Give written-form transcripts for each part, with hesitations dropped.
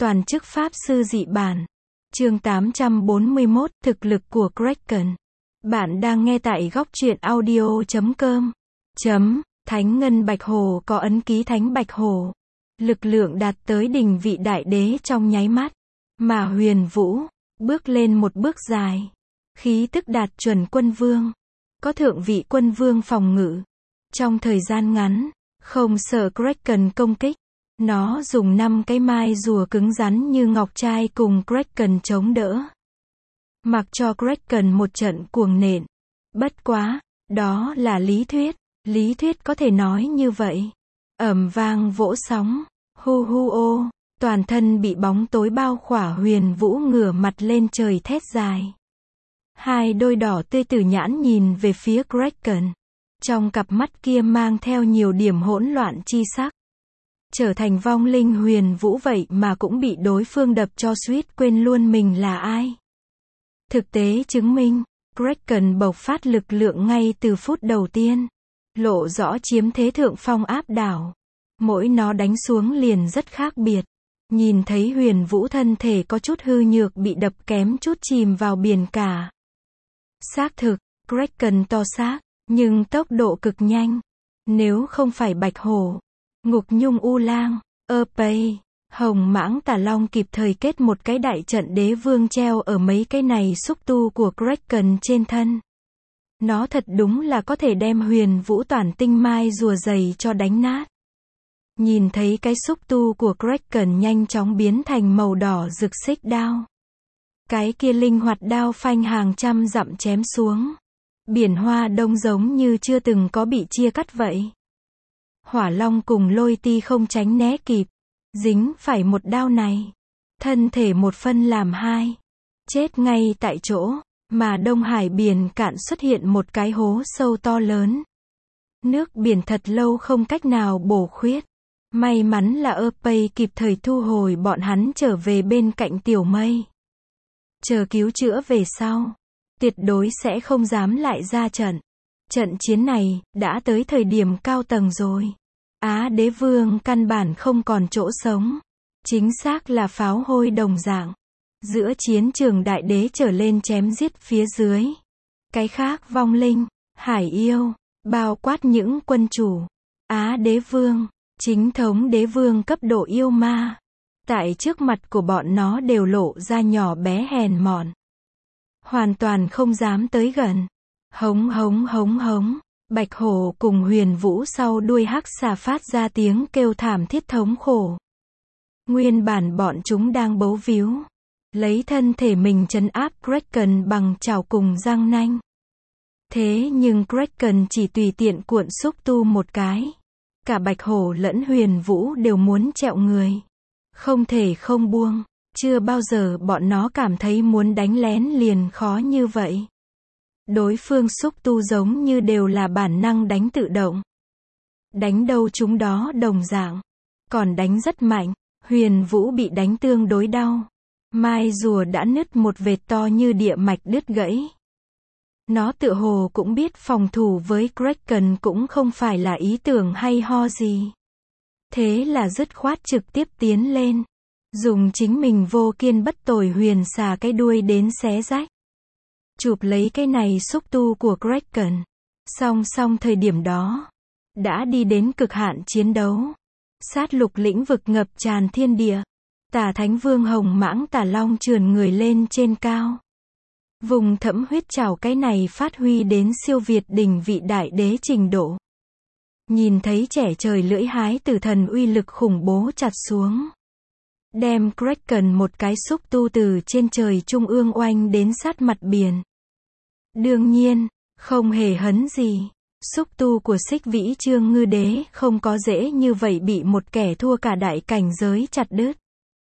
Toàn chức pháp sư dị bản. Chương 841, thực lực của Kraken. Bạn đang nghe tại góc truyện audio.com. Thánh ngân bạch hổ có ấn ký thánh bạch hổ. Lực lượng đạt tới đỉnh vị đại đế trong nháy mắt. Mà Huyền Vũ, bước lên một bước dài. Khí tức đạt chuẩn quân vương. Có thượng vị quân vương phòng ngự. Trong thời gian ngắn, không sợ Kraken công kích. Nó dùng 5 cái mai rùa cứng rắn như ngọc trai cùng Kraken chống đỡ. Mặc cho Kraken một trận cuồng nện. Bất quá, đó là lý thuyết có thể nói như vậy. Ầm vang vỗ sóng, hu hu ô, toàn thân bị bóng tối bao khỏa. Huyền Vũ ngửa mặt lên trời thét dài. Hai đôi đỏ tươi tử nhãn nhìn về phía Kraken. Trong cặp mắt kia mang theo nhiều điểm hỗn loạn chi sắc. Trở thành vong linh Huyền Vũ vậy mà cũng bị đối phương đập cho suýt quên luôn mình là ai. Thực tế chứng minh, Kraken bộc phát lực lượng ngay từ phút đầu tiên. Lộ rõ chiếm thế thượng phong áp đảo. Mỗi nó đánh xuống liền rất khác biệt. Nhìn thấy Huyền Vũ thân thể có chút hư nhược bị đập kém chút chìm vào biển cả. Xác thực, Kraken to xác, nhưng tốc độ cực nhanh. Nếu không phải bạch hổ, ngục nhung u lang, Pei, hồng mãng tà long kịp thời kết một cái đại trận đế vương treo ở mấy cái này xúc tu của Kraken trên thân. Nó thật đúng là có thể đem Huyền Vũ toàn tinh mai rùa dày cho đánh nát. Nhìn thấy cái xúc tu của Kraken nhanh chóng biến thành màu đỏ rực xích đao. Cái kia linh hoạt đao phanh hàng trăm dặm chém xuống. Biển Hoa Đông giống như chưa từng có bị chia cắt vậy. Hỏa Long cùng Lôi Ti không tránh né kịp. Dính phải một đao này. Thân thể một phân làm hai. Chết ngay tại chỗ. Mà Đông Hải biển cạn xuất hiện một cái hố sâu to lớn. Nước biển thật lâu không cách nào bổ khuyết. May mắn là Pei kịp thời thu hồi bọn hắn trở về bên cạnh Tiểu Mây. Chờ cứu chữa về sau. Tuyệt đối sẽ không dám lại ra trận. Trận chiến này, đã tới thời điểm cao tầng rồi. Á đế vương căn bản không còn chỗ sống. Chính xác là pháo hôi đồng dạng. Giữa chiến trường đại đế trở lên chém giết phía dưới. Cái khác vong linh, hải yêu, bao quát những quân chủ. Á đế vương, chính thống đế vương cấp độ yêu ma. Tại trước mặt của bọn nó đều lộ ra nhỏ bé hèn mọn. Hoàn toàn không dám tới gần. Hống hống hống hống. Bạch hổ cùng Huyền Vũ sau đuôi hắc xà phát ra tiếng kêu thảm thiết thống khổ. Nguyên bản bọn chúng đang bấu víu. Lấy thân thể mình trấn áp Kraken bằng chảo cùng răng nanh. Thế nhưng Kraken chỉ tùy tiện cuộn xúc tu một cái. Cả Bạch hổ lẫn Huyền Vũ đều muốn trẹo người. Không thể không buông. Chưa bao giờ bọn nó cảm thấy muốn đánh lén liền khó như vậy. Đối phương xúc tu giống như đều là bản năng đánh tự động. Đánh đâu chúng đó đồng dạng. Còn đánh rất mạnh. Huyền Vũ bị đánh tương đối đau. Mai rùa đã nứt một vệt to như địa mạch đứt gãy. Nó tựa hồ cũng biết phòng thủ với Kraken cũng không phải là ý tưởng hay ho gì. Thế là dứt khoát trực tiếp tiến lên. Dùng chính mình vô kiên bất tồi huyền xà cái đuôi đến xé rách. Chụp lấy cái này xúc tu của Kraken. Song thời điểm đó. Đã đi đến cực hạn chiến đấu. Sát lục lĩnh vực ngập tràn thiên địa. Tà Thánh Vương hồng mãng tà long trườn người lên trên cao. Vùng thẫm huyết trảo cái này phát huy đến siêu việt đỉnh vị đại đế trình độ. Nhìn thấy trẻ trời lưỡi hái tử thần uy lực khủng bố chặt xuống. Đem Kraken một cái xúc tu từ trên trời trung ương oanh đến sát mặt biển. Đương nhiên, không hề hấn gì. Xúc tu của Xích Vĩ Trương Ngư Đế không có dễ như vậy bị một kẻ thua cả đại cảnh giới chặt đứt.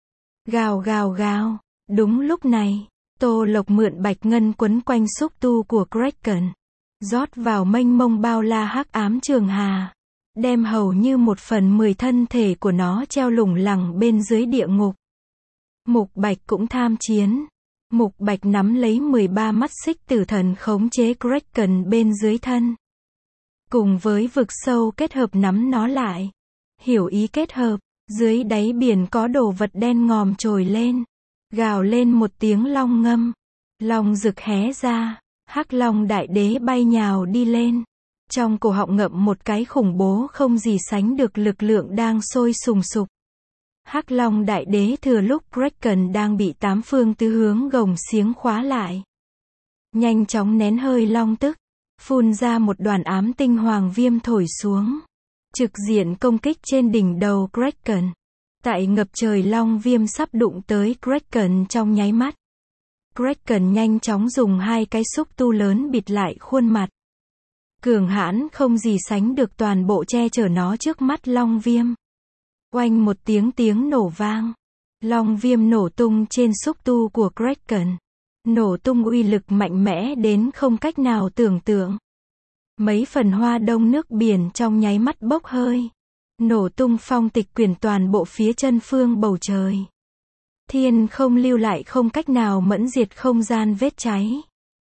Gào gào gào. Đúng lúc này, Tô Lộc mượn bạch ngân quấn quanh xúc tu của Kraken. Rót vào mênh mông bao la hắc ám trường hà. Đem hầu như 1/10 thân thể của nó treo lủng lẳng bên dưới địa ngục. Mục Bạch cũng tham chiến. Mục Bạch nắm lấy 13 mắt xích tử thần khống chế Kraken bên dưới thân. Cùng với vực sâu kết hợp nắm nó lại. Hiểu ý kết hợp. Dưới đáy biển có đồ vật đen ngòm trồi lên. Gào lên một tiếng long ngâm. Long rực hé ra. Hắc Long Đại Đế bay nhào đi lên. Trong cổ họng ngậm một cái khủng bố không gì sánh được lực lượng đang sôi sùng sục. Hắc Long Đại Đế thừa lúc Kraken đang bị tám phương tứ hướng gồng xiếng khóa lại. Nhanh chóng nén hơi long tức. Phun ra một đoàn ám tinh hoàng viêm thổi xuống. Trực diện công kích trên đỉnh đầu Kraken. Tại ngập trời long viêm sắp đụng tới Kraken trong nháy mắt. Kraken nhanh chóng dùng hai cái xúc tu lớn bịt lại khuôn mặt. Cường hãn không gì sánh được toàn bộ che chở nó trước mắt long viêm. Oanh một tiếng nổ vang. Long viêm nổ tung trên xúc tu của Kraken. Nổ tung uy lực mạnh mẽ đến không cách nào tưởng tượng. Mấy phần hoa đông nước biển trong nháy mắt bốc hơi. Nổ tung phong tịch quyển toàn bộ phía chân phương bầu trời. Thiên không lưu lại không cách nào mẫn diệt không gian vết cháy.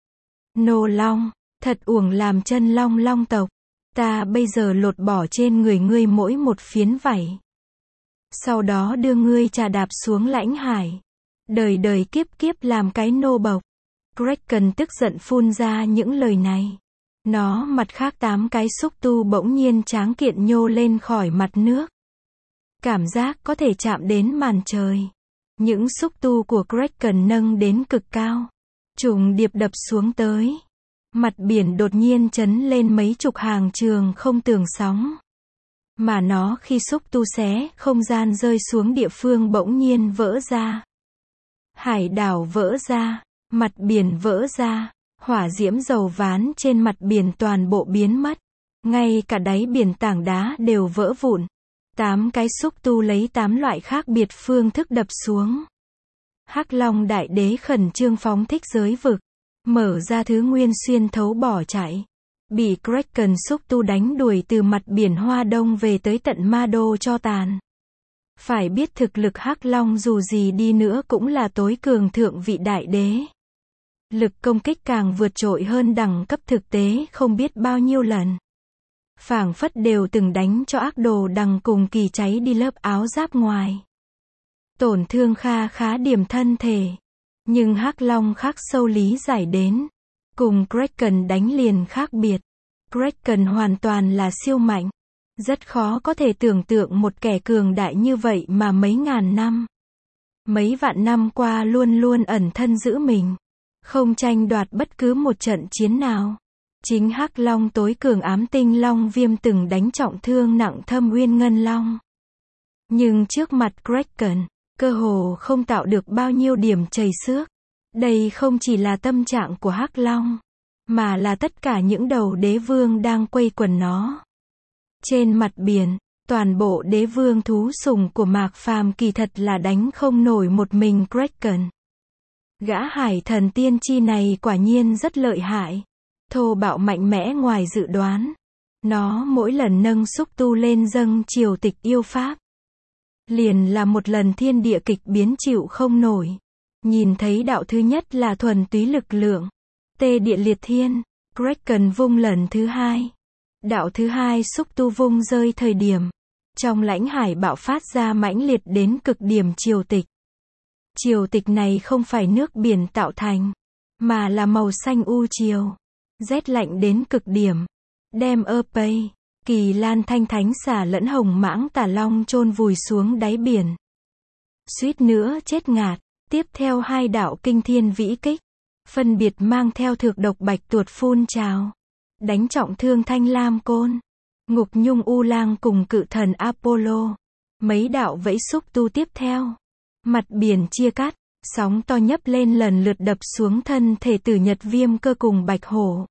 Nô Long, thật uổng làm chân long long tộc. Ta bây giờ lột bỏ trên người ngươi mỗi một phiến vảy. Sau đó đưa ngươi trà đạp xuống lãnh hải. Đời đời kiếp kiếp làm cái nô bộc. Kraken tức giận phun ra những lời này. Nó mặt khác 8 cái xúc tu bỗng nhiên tráng kiện nhô lên khỏi mặt nước. Cảm giác có thể chạm đến màn trời. Những xúc tu của Kraken nâng đến cực cao. Trùng điệp đập xuống tới. Mặt biển đột nhiên chấn lên mấy chục hàng trường không tường sóng. Mà nó khi xúc tu xé, không gian rơi xuống địa phương bỗng nhiên vỡ ra. Hải đảo vỡ ra, mặt biển vỡ ra, hỏa diễm dầu ván trên mặt biển toàn bộ biến mất. Ngay cả đáy biển tảng đá đều vỡ vụn. 8 cái xúc tu lấy 8 loại khác biệt phương thức đập xuống. Hắc Long Đại Đế khẩn trương phóng thích giới vực. Mở ra thứ nguyên xuyên thấu bỏ chạy. Bị Kraken xúc tu đánh đuổi từ mặt biển Hoa Đông về tới tận Ma Đô cho tàn. Phải biết thực lực Hắc Long dù gì đi nữa cũng là tối cường thượng vị đại đế. Lực công kích càng vượt trội hơn đẳng cấp thực tế không biết bao nhiêu lần. Phảng phất đều từng đánh cho ác đồ đằng cùng kỳ cháy đi lớp áo giáp ngoài. Tổn thương kha khá điểm thân thể. Nhưng Hắc Long khác sâu lý giải đến. Cùng Kraken đánh liền khác biệt. Kraken hoàn toàn là siêu mạnh. Rất khó có thể tưởng tượng một kẻ cường đại như vậy mà mấy ngàn năm. Mấy vạn năm qua luôn luôn ẩn thân giữ mình. Không tranh đoạt bất cứ một trận chiến nào. Chính Hắc Long tối cường ám tinh long viêm từng đánh trọng thương nặng Thâm Uyên Ngân Long. Nhưng trước mặt Kraken, cơ hồ không tạo được bao nhiêu điểm chầy xước. Đây không chỉ là tâm trạng của Hắc Long, mà là tất cả những đầu đế vương đang quây quần nó. Trên mặt biển, toàn bộ đế vương thú sùng của Mạc Phàm kỳ thật là đánh không nổi một mình Kraken. Gã hải thần tiên tri này quả nhiên rất lợi hại. Thô bạo mạnh mẽ ngoài dự đoán. Nó mỗi lần nâng xúc tu lên dâng triều tịch yêu pháp. Liền là một lần thiên địa kịch biến chịu không nổi. Nhìn thấy đạo thứ nhất là thuần túy lực lượng. Tê địa liệt thiên. Kraken vung lần thứ hai. Đạo thứ hai xúc tu vung rơi thời điểm. Trong lãnh hải bạo phát ra mãnh liệt đến cực điểm triều tịch. Triều tịch này không phải nước biển tạo thành. Mà là màu xanh u triều. Rét lạnh đến cực điểm. Đem Pei, Kỳ Lan Thanh Thánh Xà lẫn Hồng Mãng Tà Long chôn vùi xuống đáy biển. Suýt nữa chết ngạt. Tiếp theo hai đạo kinh thiên vĩ kích. Phân biệt mang theo thực độc bạch tuột phun trào. Đánh trọng thương Thanh Lam Côn. Ngục Nhung U Lang cùng cự thần Apollo. Mấy đạo vẫy xúc tu tiếp theo. Mặt biển chia cắt. Sóng to nhấp lên lần lượt đập xuống thân thể Tử Nhật Viêm Cơ cùng Bạch Hổ.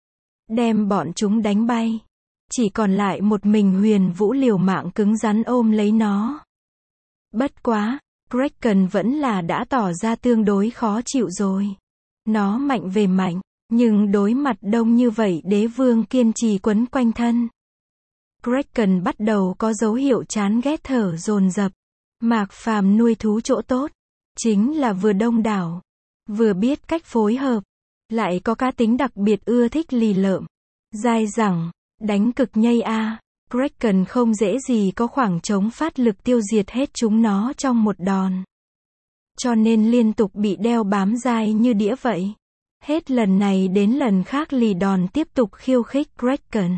Đem bọn chúng đánh bay. Chỉ còn lại một mình Huyền Vũ liều mạng cứng rắn ôm lấy nó. Bất quá, Kraken vẫn là đã tỏ ra tương đối khó chịu rồi. Nó mạnh về mạnh, nhưng đối mặt đông như vậy đế vương kiên trì quấn quanh thân. Kraken bắt đầu có dấu hiệu chán ghét thở dồn dập. Mạc Phàm nuôi thú chỗ tốt. Chính là vừa đông đảo. Vừa biết cách phối hợp. Lại có cá tính đặc biệt ưa thích lì lợm. Dai dẳng, đánh cực nhây a. Kraken không dễ gì có khoảng trống phát lực tiêu diệt hết chúng nó trong một đòn. Cho nên liên tục bị đeo bám dai như đĩa vậy. Hết lần này đến lần khác lì đòn tiếp tục khiêu khích Kraken.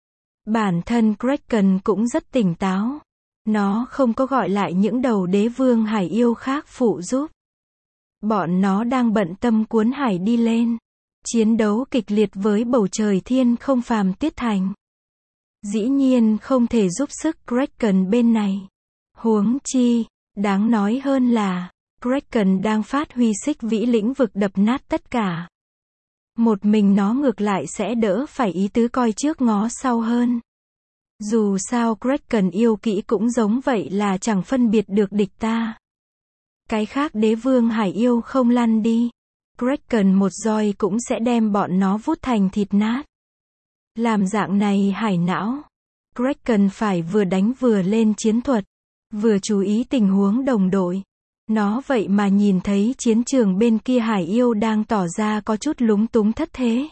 Bản thân Kraken cũng rất tỉnh táo. Nó không có gọi lại những đầu đế vương hải yêu khác phụ giúp. Bọn nó đang bận tâm cuốn hải đi lên. Chiến đấu kịch liệt với bầu trời thiên không phàm Tuyết Thành. Dĩ nhiên không thể giúp sức Kraken bên này. Huống chi, đáng nói hơn là, Kraken đang phát huy xích vĩ lĩnh vực đập nát tất cả. Một mình nó ngược lại sẽ đỡ phải ý tứ coi trước ngó sau hơn. Dù sao Kraken yêu kỹ cũng giống vậy là chẳng phân biệt được địch ta. Cái khác đế vương hải yêu không lăn đi. Kraken một roi cũng sẽ đem bọn nó vút thành thịt nát. Làm dạng này hải não. Kraken phải vừa đánh vừa lên chiến thuật. Vừa chú ý tình huống đồng đội. Nó vậy mà nhìn thấy chiến trường bên kia hải yêu đang tỏ ra có chút lúng túng thất thế.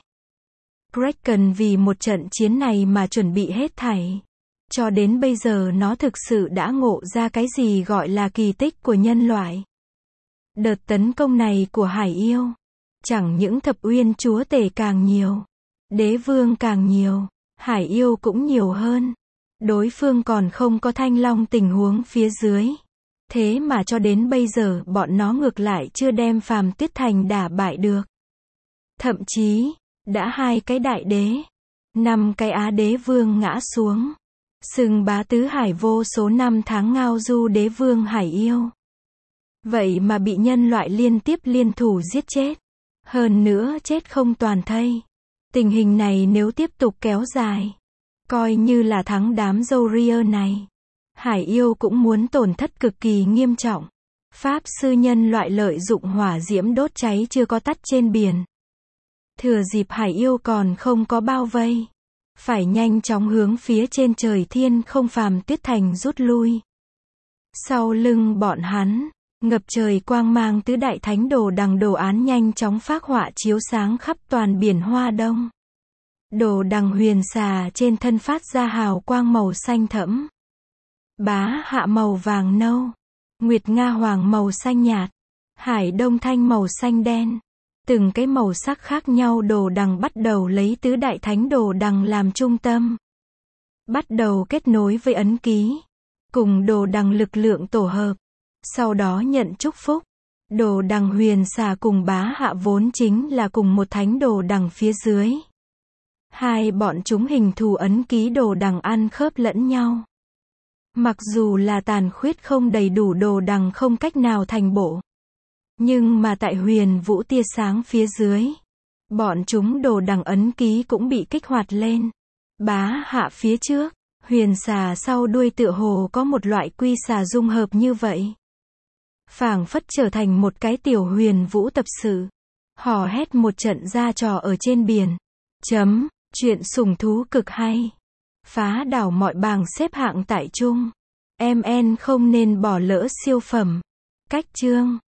Kraken vì một trận chiến này mà chuẩn bị hết thảy. Cho đến bây giờ nó thực sự đã ngộ ra cái gì gọi là kỳ tích của nhân loại. Đợt tấn công này của hải yêu. Chẳng những thập uyên chúa tể càng nhiều. Đế vương càng nhiều. Hải yêu cũng nhiều hơn. Đối phương còn không có thanh long tình huống phía dưới. Thế mà cho đến bây giờ bọn nó ngược lại chưa đem phàm Tuyết Thành đả bại được. Thậm chí, đã 2 cái đại đế, 5 cái á đế vương ngã xuống. Xưng bá tứ hải vô số năm tháng ngao du đế vương hải yêu. Vậy mà bị nhân loại liên tiếp liên thủ giết chết. Hơn nữa chết không toàn thây. Tình hình này nếu tiếp tục kéo dài, coi như là thắng đám Warrior này. Hải yêu cũng muốn tổn thất cực kỳ nghiêm trọng. Pháp sư nhân loại lợi dụng hỏa diễm đốt cháy chưa có tắt trên biển. Thừa dịp hải yêu còn không có bao vây. Phải nhanh chóng hướng phía trên trời thiên không phàm Tuyết Thành rút lui. Sau lưng bọn hắn, ngập trời quang mang tứ đại thánh đồ đằng đồ án nhanh chóng phác họa chiếu sáng khắp toàn biển Hoa Đông. Đồ đằng huyền xà trên thân phát ra hào quang màu xanh thẫm. Bá hạ màu vàng nâu. Nguyệt Nga hoàng màu xanh nhạt. Hải Đông Thanh màu xanh đen. Từng cái màu sắc khác nhau đồ đằng bắt đầu lấy tứ đại thánh đồ đằng làm trung tâm. Bắt đầu kết nối với ấn ký. Cùng đồ đằng lực lượng tổ hợp. Sau đó nhận chúc phúc. Đồ đằng huyền xà cùng bá hạ vốn chính là cùng một thánh đồ đằng phía dưới. Hai bọn chúng hình thù ấn ký đồ đằng ăn khớp lẫn nhau. Mặc dù là tàn khuyết không đầy đủ đồ đằng không cách nào thành bộ. Nhưng mà tại huyền vũ tia sáng phía dưới. Bọn chúng đồ đằng ấn ký cũng bị kích hoạt lên. Bá hạ phía trước. Huyền xà sau đuôi tựa hồ có một loại quy xà dung hợp như vậy. Phảng phất trở thành một cái tiểu huyền vũ tập sự. Hò hét một trận ra trò ở trên biển. Chuyện sủng thú cực hay. Phá đảo mọi bảng xếp hạng tại chung. MN không nên bỏ lỡ siêu phẩm. Cách chương